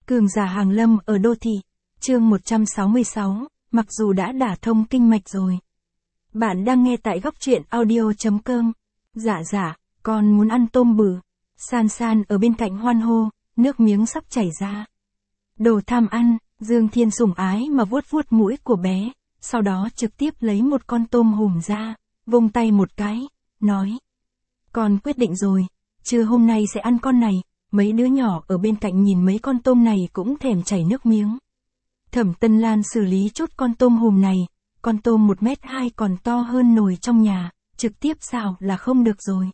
Cường giả hàng lâm ở đô thị. Chương 166, mặc dù đã đả thông kinh mạch rồi. Bạn đang nghe tại góc truyện audio.com. Dạ, con muốn ăn tôm bự. San San ở bên cạnh hoan hô, nước miếng sắp chảy ra. Đồ tham ăn, Dương Thiên sủng ái mà vuốt vuốt mũi của bé, sau đó trực tiếp lấy một con tôm hùm ra, vung tay một cái, nói. Con quyết định rồi, trưa hôm nay sẽ ăn con này. Mấy đứa nhỏ ở bên cạnh nhìn mấy con tôm này cũng thèm chảy nước miếng. Thẩm Tân Lan xử lý chốt con tôm hùm này, con tôm 1m2 còn to hơn nồi trong nhà, trực tiếp xào là không được rồi.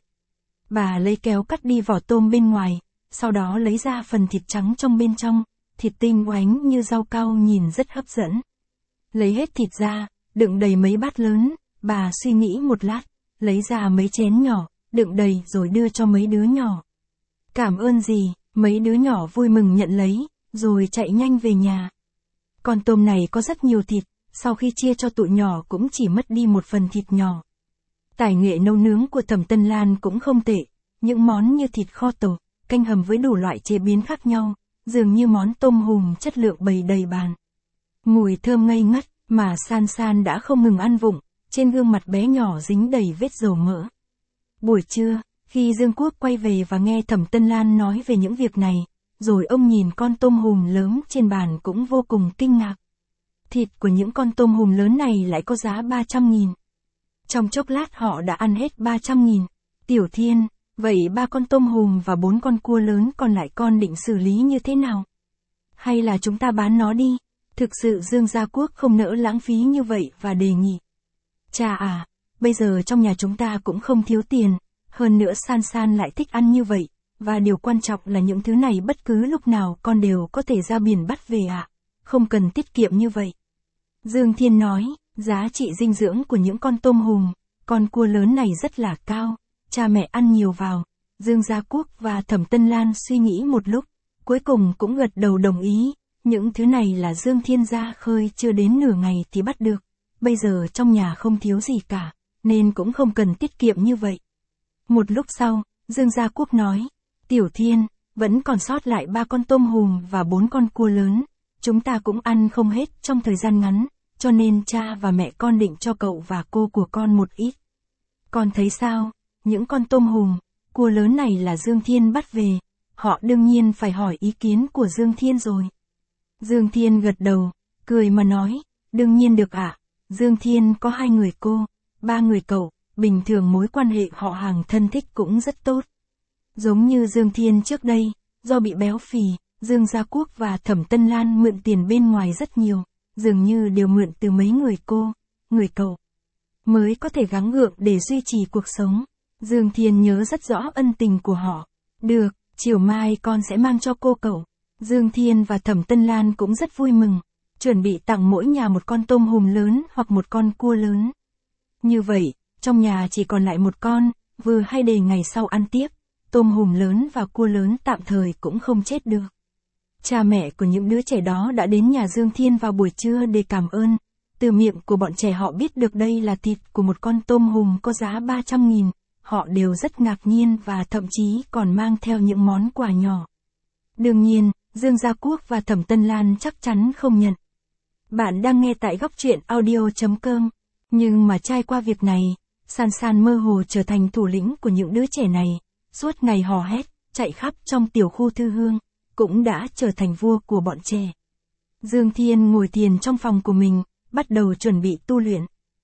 Bà lấy kéo cắt đi vỏ tôm bên ngoài, sau đó lấy ra phần thịt trắng trong bên trong, thịt tinh oánh như rau cau nhìn rất hấp dẫn. Lấy hết thịt ra, đựng đầy mấy bát lớn, bà suy nghĩ một lát, lấy ra mấy chén nhỏ, đựng đầy rồi đưa cho mấy đứa nhỏ. Cảm ơn gì, mấy đứa nhỏ vui mừng nhận lấy, rồi chạy nhanh về nhà. Con tôm này có rất nhiều thịt, sau khi chia cho tụi nhỏ cũng chỉ mất đi một phần thịt nhỏ. Tài nghệ nấu nướng của Thẩm Tân Lan cũng không tệ, những món như thịt kho tàu, canh hầm với đủ loại chế biến khác nhau, dường như món tôm hùm chất lượng bày đầy bàn. Mùi thơm ngây ngất, mà San San đã không ngừng ăn vụng, trên gương mặt bé nhỏ dính đầy vết dầu mỡ. Buổi trưa, khi Dương Quốc quay về và nghe Thẩm Tân Lan nói về những việc này, rồi ông nhìn con tôm hùm lớn trên bàn cũng vô cùng kinh ngạc. Thịt của những con tôm hùm lớn này lại có giá 300.000. Trong chốc lát họ đã ăn hết 300.000. Tiểu Thiên, vậy 3 con tôm hùm và 4 con cua lớn còn lại con định xử lý như thế nào? Hay là chúng ta bán nó đi? Thực sự Dương Gia Quốc không nỡ lãng phí như vậy và đề nghị. Cha à, bây giờ trong nhà chúng ta cũng không thiếu tiền. Hơn nữa San San lại thích ăn như vậy, và điều quan trọng là những thứ này bất cứ lúc nào con đều có thể ra biển bắt về ạ. Không cần tiết kiệm như vậy. Dương Thiên nói, giá trị dinh dưỡng của những con tôm hùm, con cua lớn này rất là cao, cha mẹ ăn nhiều vào. Dương Gia Quốc và Thẩm Tân Lan suy nghĩ một lúc, cuối cùng cũng gật đầu đồng ý, những thứ này là Dương Thiên ra khơi chưa đến nửa ngày thì bắt được, bây giờ trong nhà không thiếu gì cả, nên cũng không cần tiết kiệm như vậy. Một lúc sau, Dương Gia Quốc nói, Tiểu Thiên, vẫn còn sót lại 3 con tôm hùm và 4 con cua lớn, chúng ta cũng ăn không hết trong thời gian ngắn, cho nên cha và mẹ con định cho cậu và cô của con một ít. Con thấy sao, những con tôm hùm, cua lớn này là Dương Thiên bắt về, họ đương nhiên phải hỏi ý kiến của Dương Thiên rồi. Dương Thiên gật đầu, cười mà nói, đương nhiên được ạ. Dương Thiên có 2 người cô, 3 người cậu. Bình thường mối quan hệ họ hàng thân thích cũng rất tốt. Giống như Dương Thiên trước đây, do bị béo phì, Dương Gia Quốc và Thẩm Tân Lan mượn tiền bên ngoài rất nhiều, dường như đều mượn từ mấy người cô, người cậu, mới có thể gắng gượng để duy trì cuộc sống. Dương Thiên nhớ rất rõ ân tình của họ. Được, chiều mai con sẽ mang cho cô cậu. Dương Thiên và Thẩm Tân Lan cũng rất vui mừng, chuẩn bị tặng mỗi nhà một con tôm hùm lớn hoặc một con cua lớn. Như vậy, trong nhà chỉ còn lại một con, vừa hay để ngày sau ăn tiếp, tôm hùm lớn và cua lớn tạm thời cũng không chết được. Cha mẹ của những đứa trẻ đó đã đến nhà Dương Thiên vào buổi trưa để cảm ơn, từ miệng của bọn trẻ họ biết được đây là thịt của một con tôm hùm có giá 300.000, họ đều rất ngạc nhiên và thậm chí còn mang theo những món quà nhỏ. Đương nhiên, Dương Gia Quốc và Thẩm Tân Lan chắc chắn không nhận. Bạn đang nghe tại góc truyện audio.com, nhưng mà trải qua việc này, San San mơ hồ trở thành thủ lĩnh của những đứa trẻ này, suốt ngày hò hét, chạy khắp trong tiểu khu thư hương, cũng đã trở thành vua của bọn trẻ. Dương Thiên ngồi thiền trong phòng của mình, bắt đầu chuẩn bị tu luyện.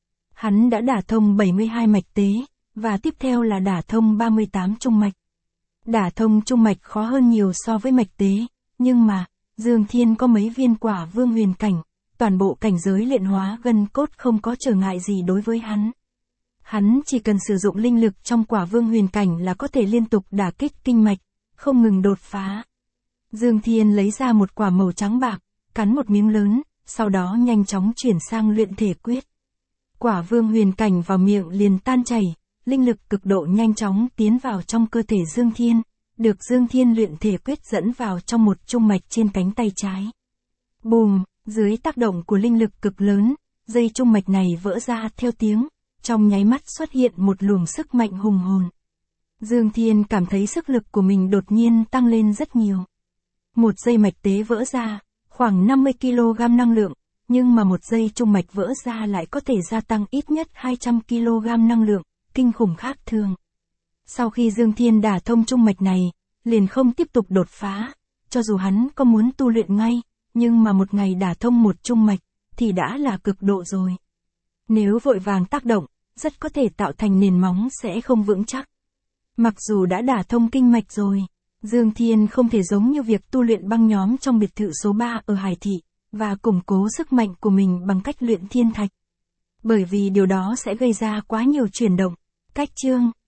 Hắn đã đả thông 72 mạch tế, và tiếp theo là đả thông 38 trung mạch. Đả thông trung mạch khó hơn nhiều so với mạch tế, nhưng mà, Dương Thiên có mấy viên quả vương huyền cảnh, toàn bộ cảnh giới luyện hóa gân cốt không có trở ngại gì đối với hắn. Hắn chỉ cần sử dụng linh lực trong quả vương huyền cảnh là có thể liên tục đả kích kinh mạch, không ngừng đột phá. Dương Thiên lấy ra một quả màu trắng bạc, cắn một miếng lớn, sau đó nhanh chóng chuyển sang luyện thể quyết. Quả vương huyền cảnh vào miệng liền tan chảy, linh lực cực độ nhanh chóng tiến vào trong cơ thể Dương Thiên, được Dương Thiên luyện thể quyết dẫn vào trong một trung mạch trên cánh tay trái. Bùm, dưới tác động của linh lực cực lớn, dây trung mạch này vỡ ra theo tiếng, trong nháy mắt xuất hiện một luồng sức mạnh hùng hồn. Dương Thiên cảm thấy sức lực của mình đột nhiên tăng lên rất nhiều. Một dây mạch tế vỡ ra, khoảng 50 kg năng lượng, nhưng mà một dây trung mạch vỡ ra lại có thể gia tăng ít nhất 200 kg năng lượng, kinh khủng khác thường. Sau khi Dương Thiên đả thông trung mạch này, liền không tiếp tục đột phá, cho dù hắn có muốn tu luyện ngay, nhưng mà một ngày đả thông một trung mạch, thì đã là cực độ rồi. Nếu vội vàng tác động, rất có thể tạo thành nền móng sẽ không vững chắc. Mặc dù đã đả thông kinh mạch rồi, Dương Thiên không thể giống như việc tu luyện băng nhóm trong biệt thự số 3 ở Hải Thị, và củng cố sức mạnh của mình bằng cách luyện thiên thạch. Bởi vì điều đó sẽ gây ra quá nhiều chuyển động. Cách chương